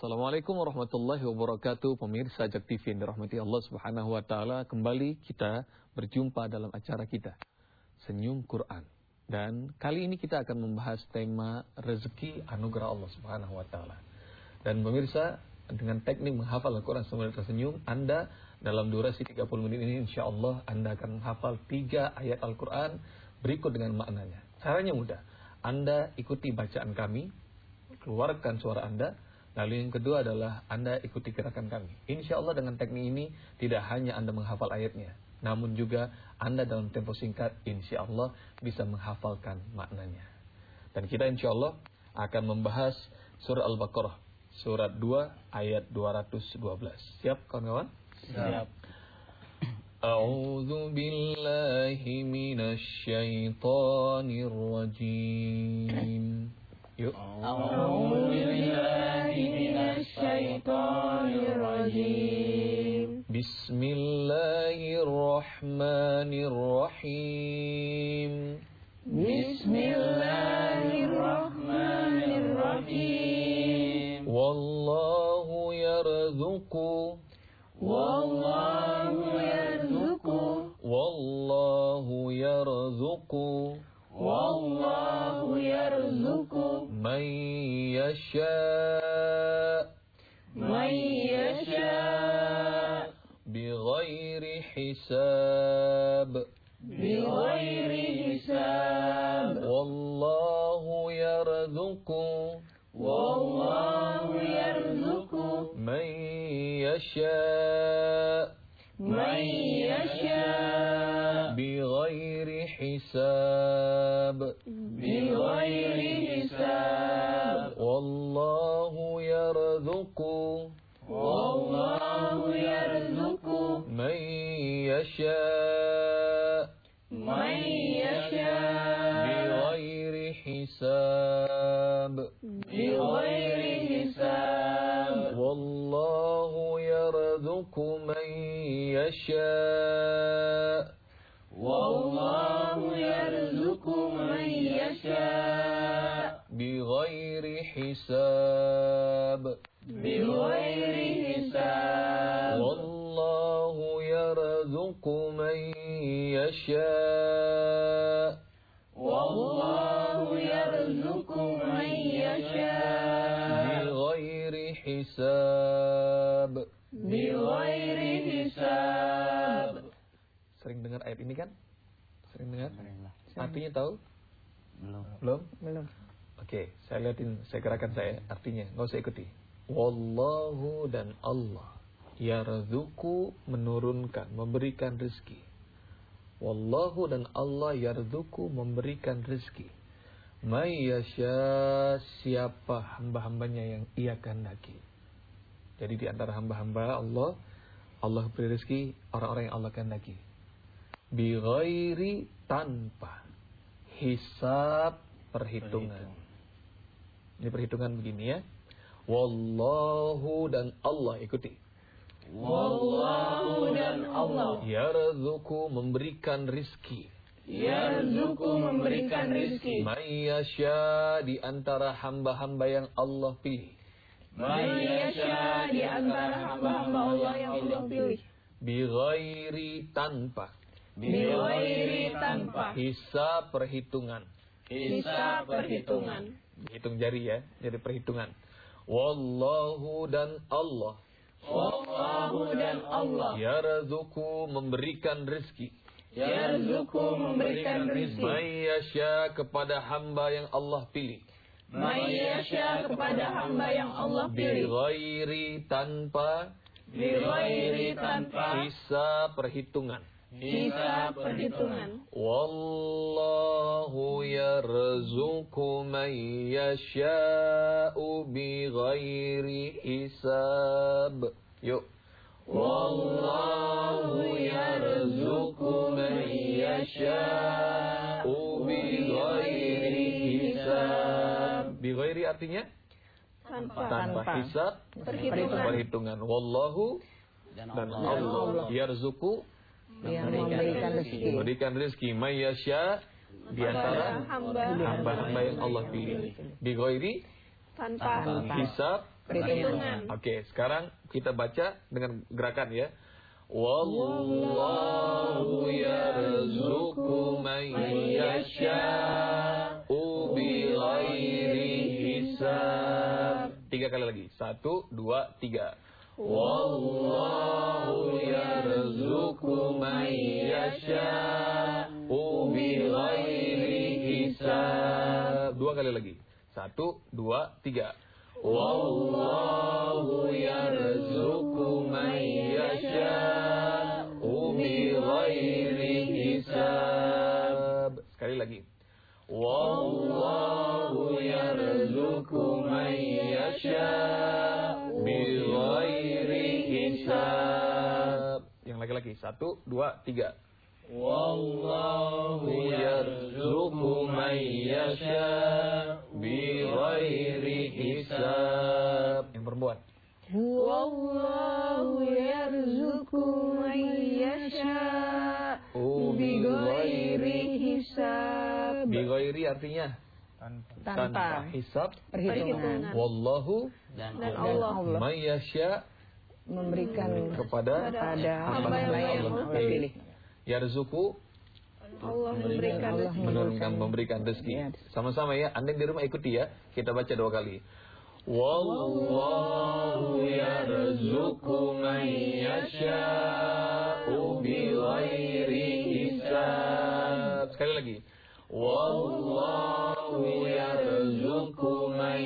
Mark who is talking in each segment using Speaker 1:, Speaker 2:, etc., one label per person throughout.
Speaker 1: Assalamualaikum warahmatullahi wabarakatuh. Pemirsa Jak TV yang dirahmati Allah Subhanahu wa taala, kembali kita berjumpa dalam acara kita Senyum Quran. Dan kali ini kita akan membahas tema rezeki anugerah Allah Subhanahu wa taala. Dan pemirsa, dengan teknik menghafal Al-Quran sambil tersenyum, Anda dalam durasi 30 menit ini insyaallah Anda akan menghafal 3 ayat Al-Quran berikut dengan maknanya. Caranya mudah. Anda ikuti bacaan kami, keluarkan suara Anda. Lalu yang kedua adalah Anda ikuti gerakan kami. Insya Allah dengan teknik ini tidak hanya Anda menghafal ayatnya, namun juga Anda dalam tempo singkat insya Allah bisa menghafalkan maknanya. Dan kita insya Allah akan membahas surah Al-Baqarah, surat 2 ayat 212. Siap kawan-kawan?
Speaker 2: Siap.
Speaker 1: A'udzu billahi minasy syaithanir rajim. Yuk.
Speaker 2: A'udzu billahi minasy syaithanir rajim.
Speaker 1: Bismillahirrahmanirrahim.
Speaker 2: Bismillahirrahmanirrahim.
Speaker 1: Wallahu yarzuqu.
Speaker 2: Wallahu yarzuqu.
Speaker 1: Wallahu yarzuqu.
Speaker 2: Wallahu yarzuqu
Speaker 1: Man yasha' bighairi hisab.
Speaker 2: bighairi hisab.
Speaker 1: Wallahu yarzuqu.
Speaker 2: Wallahu yarzuqu
Speaker 1: Man yasha' bighairi hisab.
Speaker 2: bighairi hisab.
Speaker 1: Wallahu yarzuqu.
Speaker 2: Wallahu yarzuqu
Speaker 1: Man yasha' bighairi hisab.
Speaker 2: bighairi hisab.
Speaker 1: Wallahu yarzuqu man yasha'
Speaker 2: Wallahu yarzuqu man yasha'
Speaker 1: bighairi hisab.
Speaker 2: bighairi hisab.
Speaker 1: Wallahu yarzuqu man yasha'
Speaker 2: Wallahu yarzuqu man yasha'
Speaker 1: bighairi hisab.
Speaker 2: bighairi hisab.
Speaker 1: Sering dengar ayat ini kan? Sering dengar? Artinya tahu? Belum? Oke, saya gerakan saya. Artinya, nggak usah ikuti. Wallahu dan Allah yarzuqu menurunkan, memberikan rezeki. Wallahu dan Allah yarzuqu memberikan rezeki. May yasha, siapa hamba-hambanya yang Ia kehendaki. Jadi di antara hamba-hamba Allah beri rezeki orang-orang yang Allah kehendaki. Bighairi, tanpa hisab, perhitungan. Ini perhitungan begini ya. Wallahu dan Allah, ikuti.
Speaker 2: Wallahu dan Allah
Speaker 1: yarzuqu memberikan rizki.
Speaker 2: yarzuqu memberikan rizki.
Speaker 1: May yasha, di antara hamba-hamba yang Allah pilih.
Speaker 2: Man yasha, di antara hamba-hamba Allah yang Allah pilih.
Speaker 1: Bighairi, tanpa.
Speaker 2: Bighairi, tanpa.
Speaker 1: Hisab, perhitungan.
Speaker 2: Hisab, perhitungan.
Speaker 1: Hitung jari ya, jadi perhitungan. Wallahu dan Allah
Speaker 2: Wallahu dan Allah
Speaker 1: yarzuqu memberikan rezeki.
Speaker 2: yarzuqu memberikan rizki.
Speaker 1: May yasha, kepada hamba yang Allah pilih.
Speaker 2: Man yasha, kepada hamba yang Allah pilih.
Speaker 1: Bighairi, tanpa.
Speaker 2: Bighairi, tanpa.
Speaker 1: Hisab, perhitungan.
Speaker 2: Hisab, perhitungan.
Speaker 1: Wallahu yarzuqu man yasha'u bighairi hisab. Yuk.
Speaker 2: Wallahu yarzuqu man yasha'u bighairi hisab.
Speaker 1: Bighairi artinya tanpa hisab, perhitungan. Wallahu dan Allah yarzuqu memberikan rezeki may yasha, di antara hamba-hamba yang Allah pilih. Bighairi
Speaker 2: Tanpa
Speaker 1: hisab
Speaker 2: perhitungan.
Speaker 1: Oke, sekarang kita baca dengan gerakan ya. Wallahu yarzuqu man yasha'u bighairi hisab. 3 kali lagi. 1, 2, 3. Wallahu yarzuqu man yasha'u bighairi hisab. 2 kali lagi. 1, 2, 3. Wallahu yarzuqu man yasha'u bighairi hisab. Sekali lagi. Wallahu yarzuqu man yasha'u bighairi hisab. Yang lagi-lagi. 1, 2, 3. Wallahu yarzuqu man yasha'u bighairi hisab. Yang perempuan.
Speaker 2: Wallahu yarzuqu man yasha'u bighairi hisab.
Speaker 1: Bighairi artinya tanpa hisab
Speaker 2: Perhitungan.
Speaker 1: Wallahu
Speaker 2: Dan Allah
Speaker 1: man yasha'
Speaker 3: memberikan
Speaker 1: kepada
Speaker 2: hamba yang Allah
Speaker 1: pilih. Yarzuqu
Speaker 2: Allah
Speaker 1: memberikan rezeki. Sama-sama ya, Anda di rumah ikuti ya. Kita baca 2 kali. Wallahu yarzuqu man yasha'u bighairi hisab. Sekali lagi. Wallahu yarzuqu man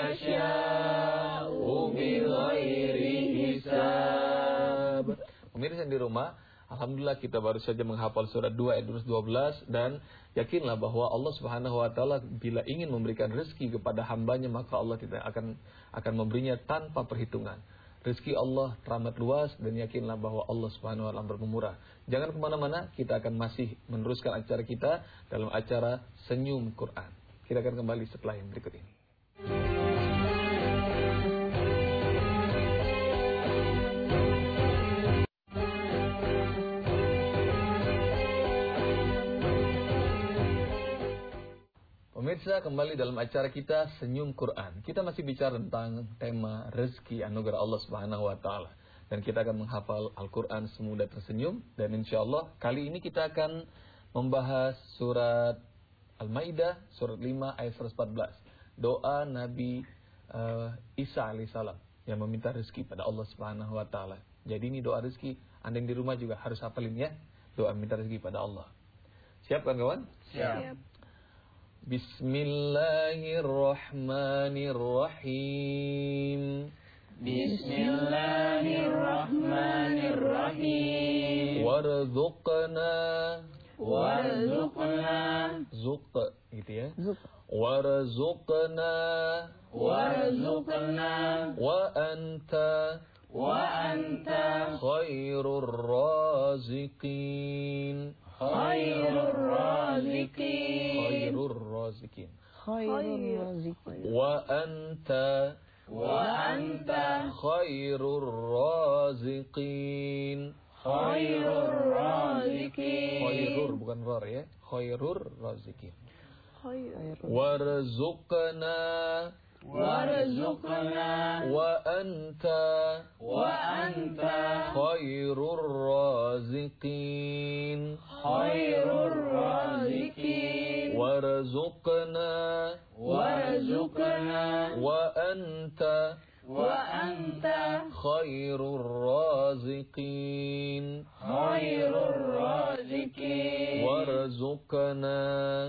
Speaker 1: yasha'u bighairi hisab. Pemirsa di rumah, alhamdulillah kita baru saja menghafal surat 2 ayat 12 dan yakinlah bahwa Allah Subhanahu wa taala bila ingin memberikan rezeki kepada hambanya maka Allah tidak akan memberinya tanpa perhitungan. Rezeki Allah teramat luas dan yakinlah bahwa Allah Subhanahu wa taala berpemurah. Jangan kemana-mana, kita akan masih meneruskan acara kita dalam acara Senyum Quran. Kita akan kembali setelah yang berikut ini. Pemirsa, kembali dalam acara kita Senyum Quran. Kita masih bicara tentang tema rezeki anugerah Allah Subhanahu wa taala. Dan kita akan menghafal Al-Quran semudah tersenyum. Dan insyaAllah kali ini kita akan membahas surat Al-Maidah, surat 5 ayat 114. Doa Nabi Isa alaihissalam yang meminta rezeki pada Allah Subhanahu wa taala. Jadi ini doa rezeki. Anda yang di rumah juga harus hafalin ya. Doa minta rezeki pada Allah. Siap kan kawan?
Speaker 2: Siap.
Speaker 1: Bismillahirrahmanirrahim.
Speaker 2: Bismillahirrahmanirrahim.
Speaker 1: Warzuqna Zuq gitu ya. Warzuqna wa anta khairur raziqin. Khairur raziqin. Wa anta khairur raziqin. Khairur bukan rar ya. Khairur raziqin. Warzuqna wa anta khairur raziqin. Warzuqna wa anta khairur raziqin. Warzuqna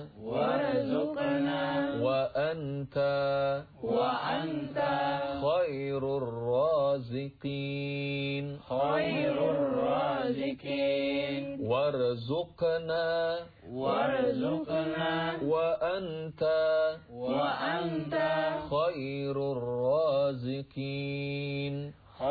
Speaker 1: wa anta khairur raziqin. Warzuqna wa anta khairur raziqin.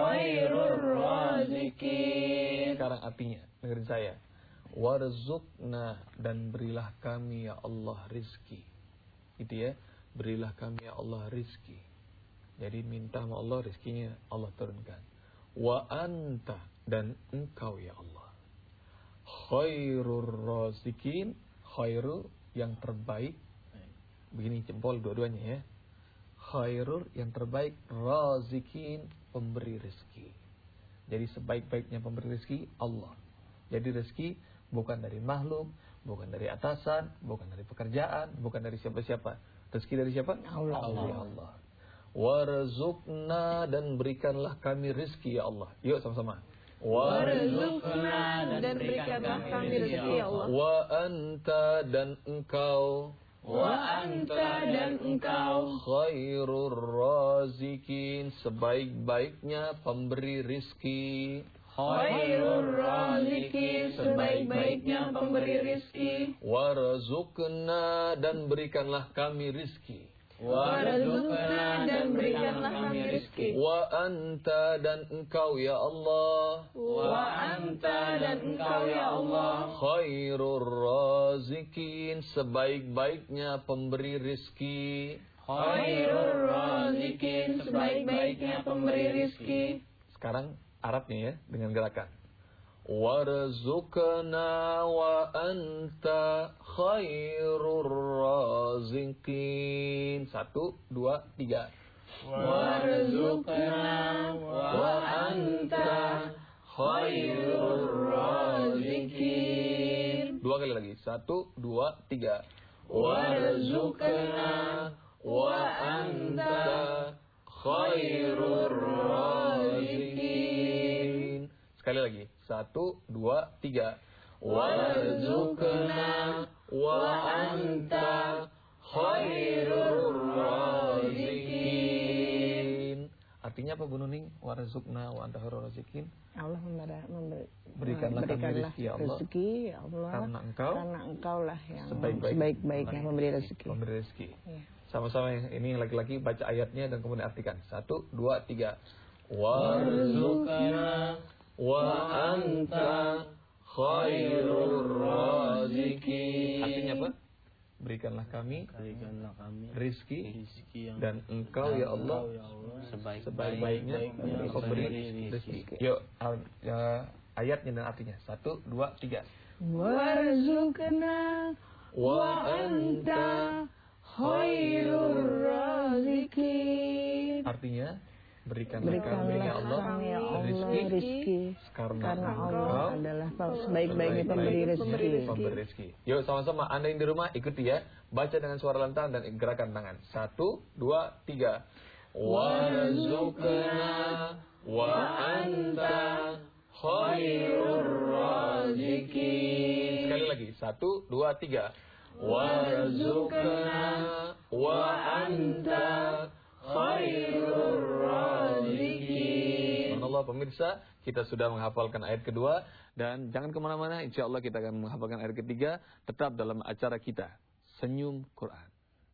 Speaker 1: Sekarang artinya, dengerin saya. Warzuqna, dan berilah kami ya Allah rizki. Gitu ya. Berilah kami ya Allah rizki. Jadi minta sama Allah rizkinya Allah turunkan. Wa anta, dan engkau ya Allah. Khairur raziqin. Khairu yang terbaik. Begini jempol dua-duanya ya. khairur yang terbaik, razikin pemberi rezeki. Jadi sebaik-baiknya pemberi rezeki Allah. Jadi rezeki bukan dari makhluk, bukan dari atasan, bukan dari pekerjaan, bukan dari siapa-siapa. Rezeki dari siapa?
Speaker 3: Allah.
Speaker 1: Allah. Warzuqna, dan berikanlah kami rezeki ya Allah. Yuk sama-sama.
Speaker 2: Warzuqna, dan berikanlah kami rezeki ya Allah.
Speaker 1: Wa anta, dan engkau.
Speaker 2: Wa anta, dan engkau.
Speaker 1: Khairur razikin, sebaik-baiknya pemberi rizki.
Speaker 2: Khairur razikin, sebaik-baiknya pemberi rizki.
Speaker 1: Warzuqna, dan berikanlah kami rizki.
Speaker 2: Warzuqna, dan berikanlah kami rizki.
Speaker 1: Wa anta, dan engkau ya Allah.
Speaker 2: Wa anta, dan engkau ya Allah.
Speaker 1: Khairur razikin, sebaik-baiknya pemberi rizki.
Speaker 2: Khairur razikin, sebaik-baiknya pemberi rizki.
Speaker 1: Sekarang Arabnya ya, dengan gerakan. Warzuqna wa anta khairur razikin. 1, 2, 3.
Speaker 2: Warzuqna wa anta khairur razikin.
Speaker 1: 2 kali lagi. 1, 2, 3.
Speaker 2: Warzuqna wa anta khairur razikin.
Speaker 1: Sekali lagi. 1, 2, 3.
Speaker 2: Warzuqna wa anta khairur razikin.
Speaker 1: Artinya apa Bu Nuning? Warzuqna wa anta khairur razikin.
Speaker 3: Allah
Speaker 1: Berikanlah kami rezeki ya Allah.
Speaker 3: Rezeki ya Allah.
Speaker 1: Karena
Speaker 3: engkau lah yang
Speaker 1: sebaik-baiknya
Speaker 3: memberi rezeki.
Speaker 1: Memberi rezeki.
Speaker 3: Ya.
Speaker 1: Sama-sama ini laki-laki baca ayatnya dan kemudian artikan. 1, 2, 3. Warzuqna wa anta khairur razikin. Artinya apa? Berikanlah kami rizki dan engkau ya Allah sebaik-baiknya pemberi rezeki. Yuk, ayatnya dan artinya. 1, 2, 3.
Speaker 3: Warzuqna
Speaker 1: wa anta
Speaker 3: khairur razikin.
Speaker 1: Artinya berikanlah kami ya Allah rizki karena
Speaker 3: Allah adalah sebaik-baiknya pemberi rezeki.
Speaker 1: Yuk sama-sama Anda yang di rumah ikuti ya. Baca dengan suara lantang dan gerakan tangan. 1, 2, 3. Warzuqna wa anta khairur razikin. Sekali lagi. 1, 2, 3. Warzuqna wa anta khairur razikin. Allah pemirsa, kita sudah menghafalkan ayat kedua dan jangan kemana-mana. Insya Allah kita akan menghafalkan ayat ketiga. Tetap dalam acara kita Senyum Quran.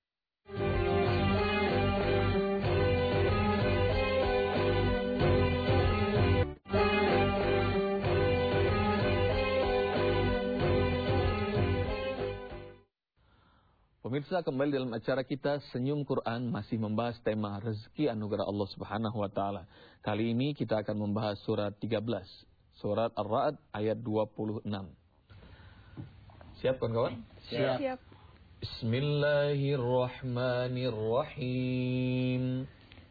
Speaker 1: Pemirsa, kembali dalam acara kita Senyum Quran, masih membahas tema rezeki anugerah Allah Subhanahu wa taala. Kali ini kita akan membahas surat 13, surat Ar-Ra'd ayat 26. Siap kawan-kawan?
Speaker 2: Siap.
Speaker 1: Bismillahirrahmanirrahim.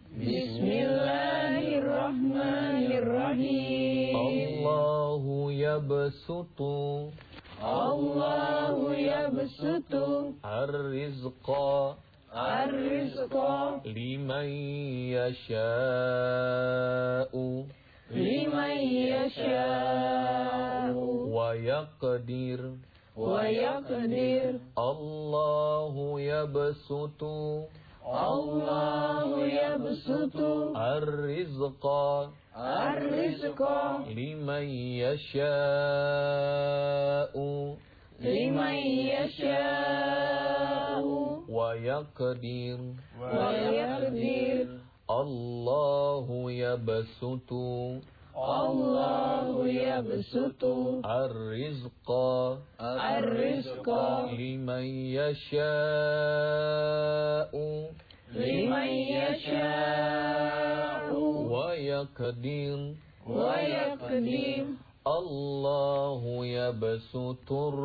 Speaker 2: Bismillahirrahmanirrahim. Allahu yabsutu
Speaker 1: ar-rizqa liman yasha'u wa yaqdir Allahu yabsutu ar-rizqa liman yasha'u wa yaqdir Allahu yabsutu ar-rizqa liman yasha'u wa yaqdir Allahu yabsutur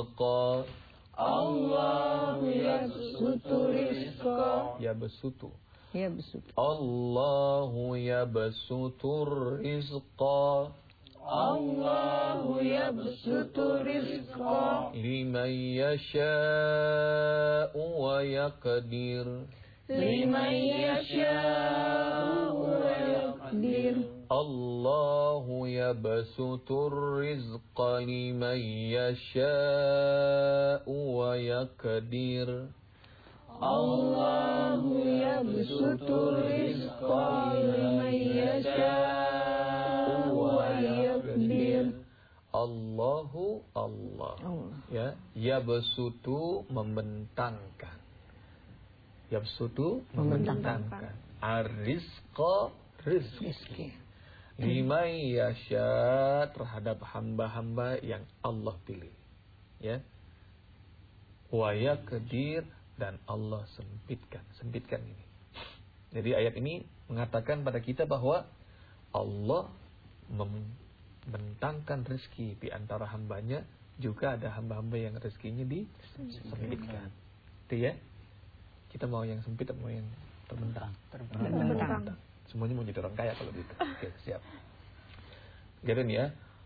Speaker 1: rizqa. Yabsutu
Speaker 3: Yabsutu.
Speaker 1: Allahu yabsutur rizqa.
Speaker 2: Allahu yabsutu rizqa
Speaker 1: Liman yasha'u wa yaqdir.
Speaker 2: liman yasha'u wa yaqdir.
Speaker 1: Allahu yabsutur rizqa liman yasha'u wa yaqdir.
Speaker 2: Allahu yabsutu rizqa liman yasha'u wa yaqdir.
Speaker 1: Allahu Allah. Ya, yabsutu membentangkan. Yabsutu membentangkan. Ar-rizqa rizki. Liman yasha terhadap hamba-hamba yang Allah pilih. Ya. Wa yaqdir dan Allah sempitkan ini. Jadi ayat ini mengatakan pada kita bahwa Allah membentangkan rezeki di antara hambanya, juga ada hamba-hamba yang rezekinya disempitkan. Itu ya. Kita mau yang sempit atau mau yang terbentang? Terbentang. Semuanya mau jadi orang kaya kalau gitu. Oke, siap. Gitu nih ya.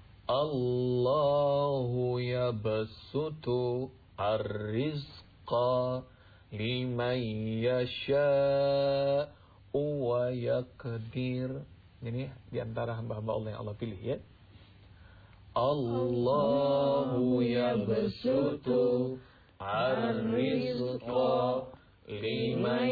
Speaker 1: Allahu yabsutu ar-rizqa liman yasha'u wa yaqdir. Ini di antara hamba-hamba Allah yang Allah pilih ya. Allahu yabsutu ar-rizqa liman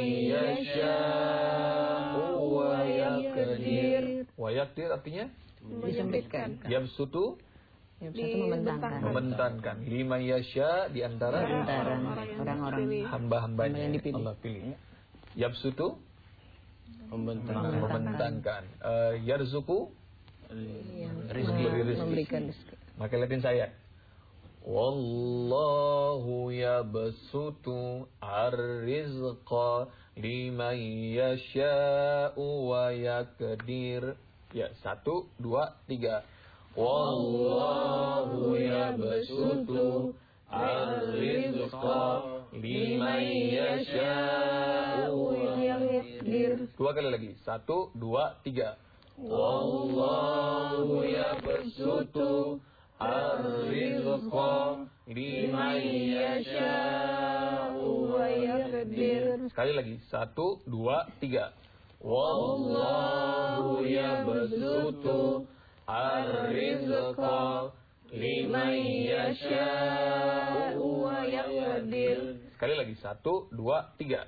Speaker 1: yasha'u wa yaqdir. Wa yaqdir artinya
Speaker 3: Disempitkan.
Speaker 1: yabsutu membentangkan. Liman yasha di antara
Speaker 3: orang-orang
Speaker 1: hamba-hambanya
Speaker 3: yang dipilih.
Speaker 1: Allah pilih. Yabsutu membentangkan. Yarzuku
Speaker 3: memberikan rezeki.
Speaker 1: Maka lihatin saya. Wallahu yabsutu ar-rizqa liman yasha'u wa yaqdir. Ya, 1, 2, 3. Wallahu yabsutu ar-rizqa liman yasha'u wa yaqdir. 2 kali lagi. 1, 2, 3. Wallahu yabsutu ar-rizqa liman yasha'u wa yaqdir. Sekali lagi. 1, 2, 3. Wallahu yabsutu ar-rizqa liman yasha'u wa yaqdir. Sekali lagi. 1, 2, 3.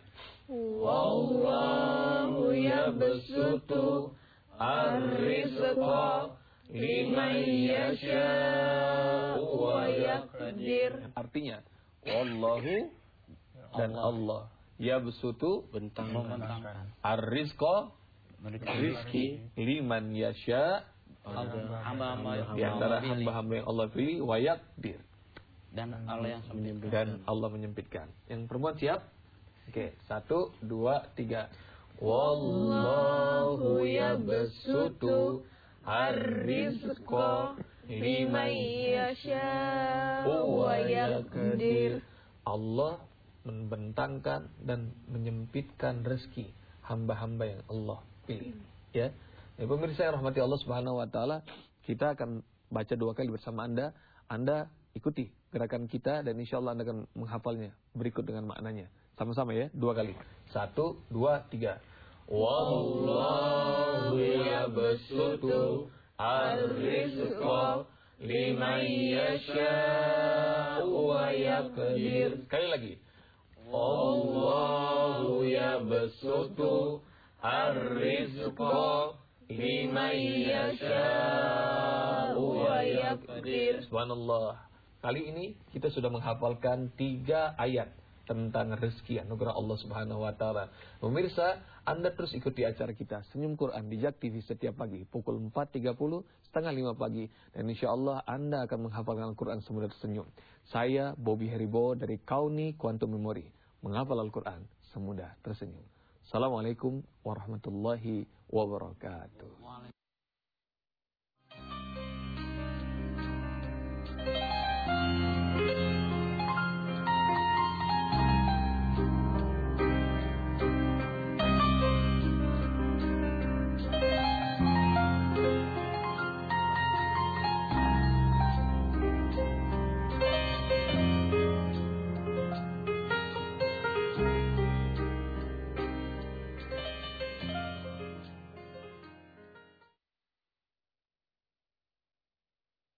Speaker 1: Wallahu yabsutu ar-rizqa liman yasha'u wa yaqdir. Artinya Wallahu dan Allah yabsutu membentangkan ar-rizqa rizki liman yasha di antara hamba-hamba yang Allah pilih wa yaqdir
Speaker 4: dan Allah
Speaker 1: menyempitkan. Yang perempuan siap? Oke, 1, 2, 3. Wallahu yabsutu ar-rizqa liman yasha'u wa yaqdir. Allah membentangkan dan menyempitkan rezeki hamba-hamba yang Allah pilih. Ya. Ya, pemirsa yang rahmati Allah Subhanahu wa taala, kita akan baca 2 kali bersama Anda. Anda ikuti gerakan kita dan insyaallah Anda akan menghafalnya berikut dengan maknanya. Sama-sama ya, 2 kali. 1, 2, 3. Wallahu yabsutu ar-rizqa liman yasha'u wa yaqdir. Sekali lagi. Allahu yabsutu ar-rizqa liman yasha'u wa yaqdir. Subhanallah. Kali ini kita sudah menghafalkan 3 ayat tentang rezeki anugerah Allah Subhanahu wa taala. Pemirsa, Anda terus ikuti acara kita Senyum Quran di Jak TV setiap pagi pukul 4.30, setengah 5 pagi, dan insyaallah Anda akan menghafalkan Al-Quran semudah tersenyum. Saya Bobby Heribo dari Kauni Quantum Memory, menghafal Al-Quran semudah tersenyum. Assalamualaikum warahmatullahi wabarakatuh.